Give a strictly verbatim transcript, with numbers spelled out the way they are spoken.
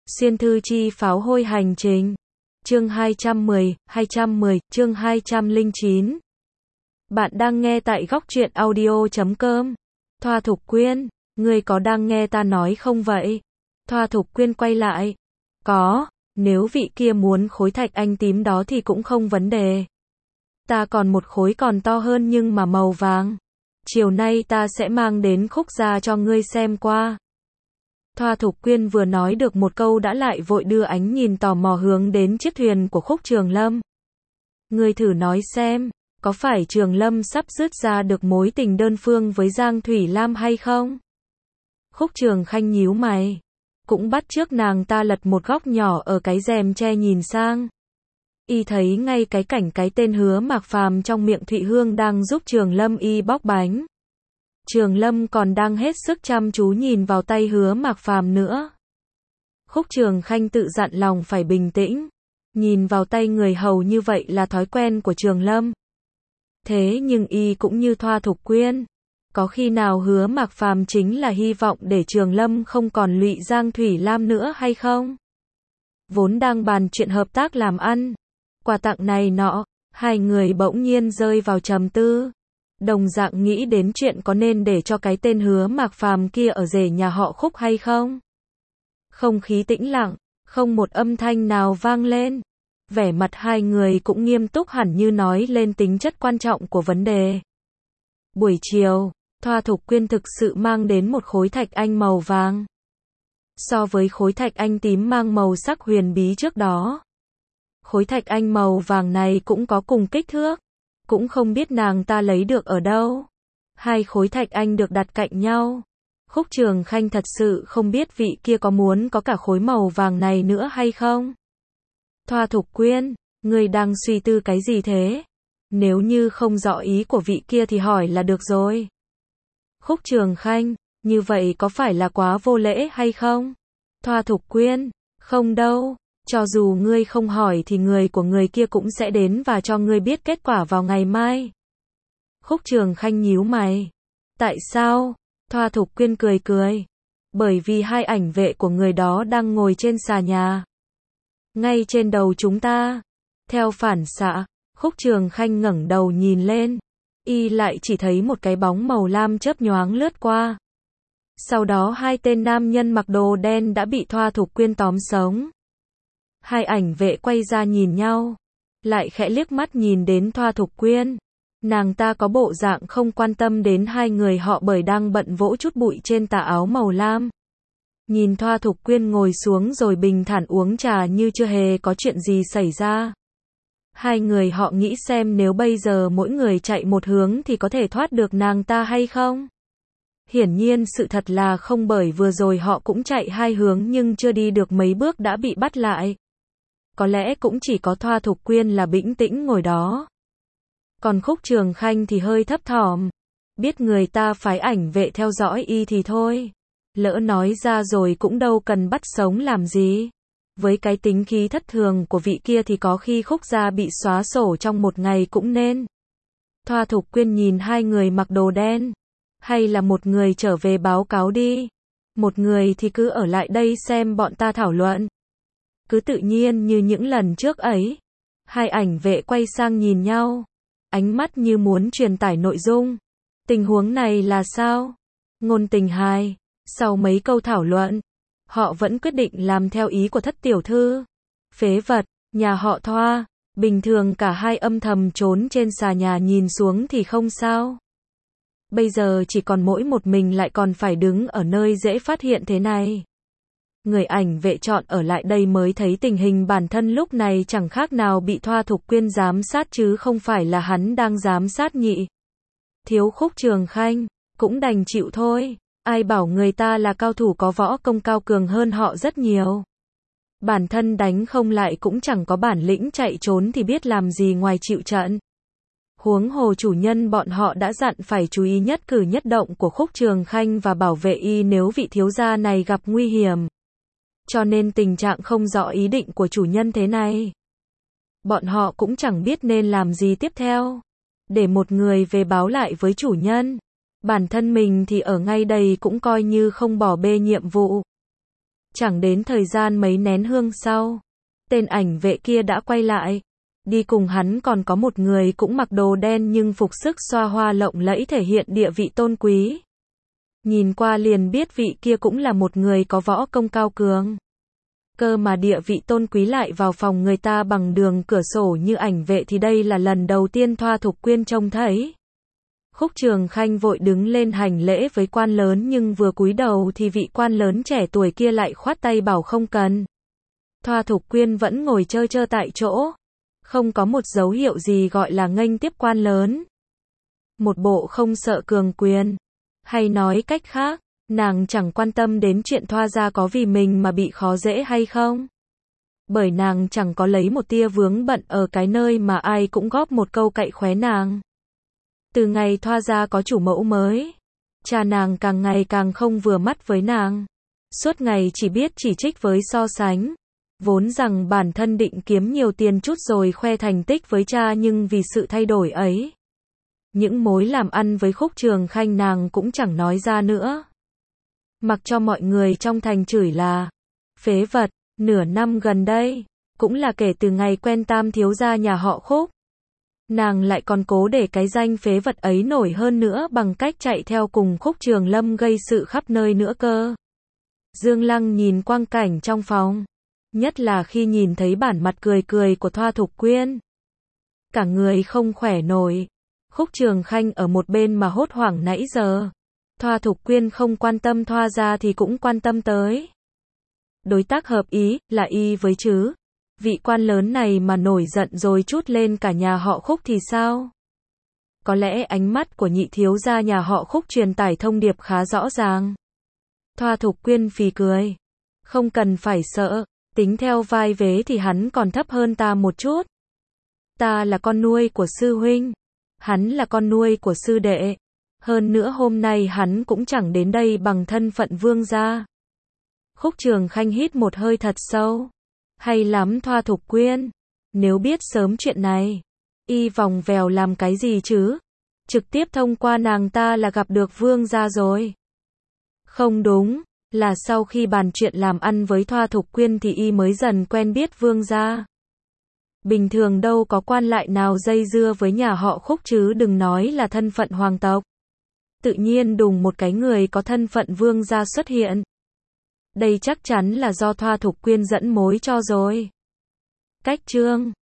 Xuyên thư chi pháo hôi hành trình. Chương hai trăm mười, hai trăm mười, chương hai trăm lẻ chín. Bạn đang nghe tại góc truyện audio chấm com. Thoa Thục Quyên, ngươi có đang nghe ta nói không vậy? Thoa Thục Quyên quay lại. Có, nếu vị kia muốn khối thạch anh tím đó thì cũng không vấn đề. Ta còn một khối còn to hơn nhưng mà màu vàng. Chiều nay ta sẽ mang đến Khúc gia cho ngươi xem qua. Thoa Thục Quyên vừa nói được một câu đã lại vội đưa ánh nhìn tò mò hướng đến chiếc thuyền của Khúc Trường Lâm. Ngươi thử nói xem, có phải Trường Lâm sắp dứt ra được mối tình đơn phương với Giang Thủy Lam hay không? Khúc Trường Khanh nhíu mày, cũng bắt chước nàng ta lật một góc nhỏ ở cái rèm che nhìn sang. Y thấy ngay cái cảnh cái tên Hứa Mạc Phàm trong miệng Thụy Hương đang giúp Trường Lâm y bóc bánh. Trường Lâm còn đang hết sức chăm chú nhìn vào tay Hứa Mạc Phàm nữa. Khúc Trường Khanh tự dặn lòng phải bình tĩnh. Nhìn vào tay người hầu như vậy là thói quen của Trường Lâm. Thế nhưng y cũng như Thoa Thục Quyên. Có khi nào Hứa Mạc Phàm chính là hy vọng để Trường Lâm không còn lụy Giang Thủy Lam nữa hay không? Vốn đang bàn chuyện hợp tác làm ăn, quà tặng này nọ, hai người bỗng nhiên rơi vào trầm tư. Đồng dạng nghĩ đến chuyện có nên để cho cái tên Hứa Mạc Phàm kia ở rể nhà họ Khúc hay không. Không khí tĩnh lặng, không một âm thanh nào vang lên. Vẻ mặt hai người cũng nghiêm túc hẳn như nói lên tính chất quan trọng của vấn đề. Buổi chiều, Thoa Thục Quyên thực sự mang đến một khối thạch anh màu vàng. So với khối thạch anh tím mang màu sắc huyền bí trước đó, khối thạch anh màu vàng này cũng có cùng kích thước. Cũng không biết nàng ta lấy được ở đâu. Hai khối thạch anh được đặt cạnh nhau. Khúc Trường Khanh thật sự không biết vị kia có muốn có cả khối màu vàng này nữa hay không. Thoa Thục Quyên, ngươi đang suy tư cái gì thế? Nếu như không rõ ý của vị kia thì hỏi là được rồi. Khúc Trường Khanh, như vậy có phải là quá vô lễ hay không? Thoa Thục Quyên, không đâu. Cho dù ngươi không hỏi thì người của người kia cũng sẽ đến và cho ngươi biết kết quả vào ngày mai. Khúc Trường Khanh nhíu mày. Tại sao? Thoa Thục Quyên cười cười. Bởi vì hai ảnh vệ của người đó đang ngồi trên xà nhà. Ngay trên đầu chúng ta. Theo phản xạ, Khúc Trường Khanh ngẩng đầu nhìn lên. Y lại chỉ thấy một cái bóng màu lam chớp nhoáng lướt qua. Sau đó hai tên nam nhân mặc đồ đen đã bị Thoa Thục Quyên tóm sống. Hai ảnh vệ quay ra nhìn nhau, lại khẽ liếc mắt nhìn đến Thoa Thục Quyên. Nàng ta có bộ dạng không quan tâm đến hai người họ bởi đang bận vỗ chút bụi trên tà áo màu lam. Nhìn Thoa Thục Quyên ngồi xuống rồi bình thản uống trà như chưa hề có chuyện gì xảy ra. Hai người họ nghĩ xem nếu bây giờ mỗi người chạy một hướng thì có thể thoát được nàng ta hay không? Hiển nhiên sự thật là không, bởi vừa rồi họ cũng chạy hai hướng nhưng chưa đi được mấy bước đã bị bắt lại. Có lẽ cũng chỉ có Thoa Thục Quyên là bĩnh tĩnh ngồi đó. Còn Khúc Trường Khanh thì hơi thấp thỏm. Biết người ta phái ảnh vệ theo dõi y thì thôi. Lỡ nói ra rồi cũng đâu cần bắt sống làm gì. Với cái tính khí thất thường của vị kia thì có khi Khúc gia bị xóa sổ trong một ngày cũng nên. Thoa Thục Quyên nhìn hai người mặc đồ đen. Hay là một người trở về báo cáo đi. Một người thì cứ ở lại đây xem bọn ta thảo luận. Cứ tự nhiên như những lần trước ấy. Hai ảnh vệ quay sang nhìn nhau. Ánh mắt như muốn truyền tải nội dung. Tình huống này là sao? Ngôn tình hai. Sau mấy câu thảo luận, họ vẫn quyết định làm theo ý của thất tiểu thư. Phế vật, nhà họ Thoa. Bình thường cả hai âm thầm trốn trên xà nhà nhìn xuống thì không sao. Bây giờ chỉ còn mỗi một mình lại còn phải đứng ở nơi dễ phát hiện thế này. Người ảnh vệ chọn ở lại đây mới thấy tình hình bản thân lúc này chẳng khác nào bị Thoa Thục Quyên giám sát chứ không phải là hắn đang giám sát nhị. Thiếu Khúc Trường Khanh, cũng đành chịu thôi. Ai bảo người ta là cao thủ có võ công cao cường hơn họ rất nhiều. Bản thân đánh không lại cũng chẳng có bản lĩnh chạy trốn thì biết làm gì ngoài chịu trận. Huống hồ chủ nhân bọn họ đã dặn phải chú ý nhất cử nhất động của Khúc Trường Khanh và bảo vệ y nếu vị thiếu gia này gặp nguy hiểm. Cho nên tình trạng không rõ ý định của chủ nhân thế này. Bọn họ cũng chẳng biết nên làm gì tiếp theo. Để một người về báo lại với chủ nhân. Bản thân mình thì ở ngay đây cũng coi như không bỏ bê nhiệm vụ. Chẳng đến thời gian mấy nén hương sau, tên ảnh vệ kia đã quay lại. Đi cùng hắn còn có một người cũng mặc đồ đen nhưng phục sức xoa hoa lộng lẫy thể hiện địa vị tôn quý. Nhìn qua liền biết vị kia cũng là một người có võ công cao cường. Cơ mà địa vị tôn quý lại vào phòng người ta bằng đường cửa sổ như ảnh vệ thì đây là lần đầu tiên Thoa Thục Quyên trông thấy. Khúc Trường Khanh vội đứng lên hành lễ với quan lớn nhưng vừa cúi đầu thì vị quan lớn trẻ tuổi kia lại khoát tay bảo không cần. Thoa Thục Quyên vẫn ngồi chơ chơ tại chỗ, không có một dấu hiệu gì gọi là nghênh tiếp quan lớn. Một bộ không sợ cường quyền, hay nói cách khác, nàng chẳng quan tâm đến chuyện Thoa gia có vì mình mà bị khó dễ hay không. Bởi nàng chẳng có lấy một tia vướng bận ở cái nơi mà ai cũng góp một câu cậy khóe nàng. Từ ngày Thoa gia có chủ mẫu mới, cha nàng càng ngày càng không vừa mắt với nàng. Suốt ngày chỉ biết chỉ trích với so sánh. Vốn rằng bản thân định kiếm nhiều tiền chút rồi khoe thành tích với cha nhưng vì sự thay đổi ấy, những mối làm ăn với Khúc Trường Khanh nàng cũng chẳng nói ra nữa. Mặc cho mọi người trong thành chửi là phế vật, nửa năm gần đây, cũng là kể từ ngày quen tam thiếu gia nhà họ Khúc. Nàng lại còn cố để cái danh phế vật ấy nổi hơn nữa bằng cách chạy theo cùng Khúc Trường Lâm gây sự khắp nơi nữa cơ. Dương Lăng nhìn quang cảnh trong phòng, nhất là khi nhìn thấy bản mặt cười cười của Thoa Thục Quyên. Cả người không khỏe nổi. Khúc Trường Khanh ở một bên mà hốt hoảng nãy giờ. Thoa Thục Quyên không quan tâm Thoa gia thì cũng quan tâm tới. Đối tác hợp ý, là y với chứ. Vị quan lớn này mà nổi giận rồi trút lên cả nhà họ Khúc thì sao? Có lẽ ánh mắt của nhị thiếu gia nhà họ Khúc truyền tải thông điệp khá rõ ràng. Thoa Thục Quyên phì cười. Không cần phải sợ. Tính theo vai vế thì hắn còn thấp hơn ta một chút. Ta là con nuôi của sư huynh. Hắn là con nuôi của sư đệ. Hơn nữa hôm nay hắn cũng chẳng đến đây bằng thân phận vương gia. Khúc Trường Khanh hít một hơi thật sâu. Hay lắm Thoa Thục Quyên. Nếu biết sớm chuyện này, y vòng vèo làm cái gì chứ? Trực tiếp thông qua nàng ta là gặp được vương gia rồi. Không đúng. Là sau khi bàn chuyện làm ăn với Thoa Thục Quyên thì y mới dần quen biết vương gia. Bình thường đâu có quan lại nào dây dưa với nhà họ Khúc chứ đừng nói là thân phận hoàng tộc. Tự nhiên đùng một cái người có thân phận vương gia xuất hiện. Đây chắc chắn là do Thoa Thục Quyên dẫn mối cho rồi. Cách chương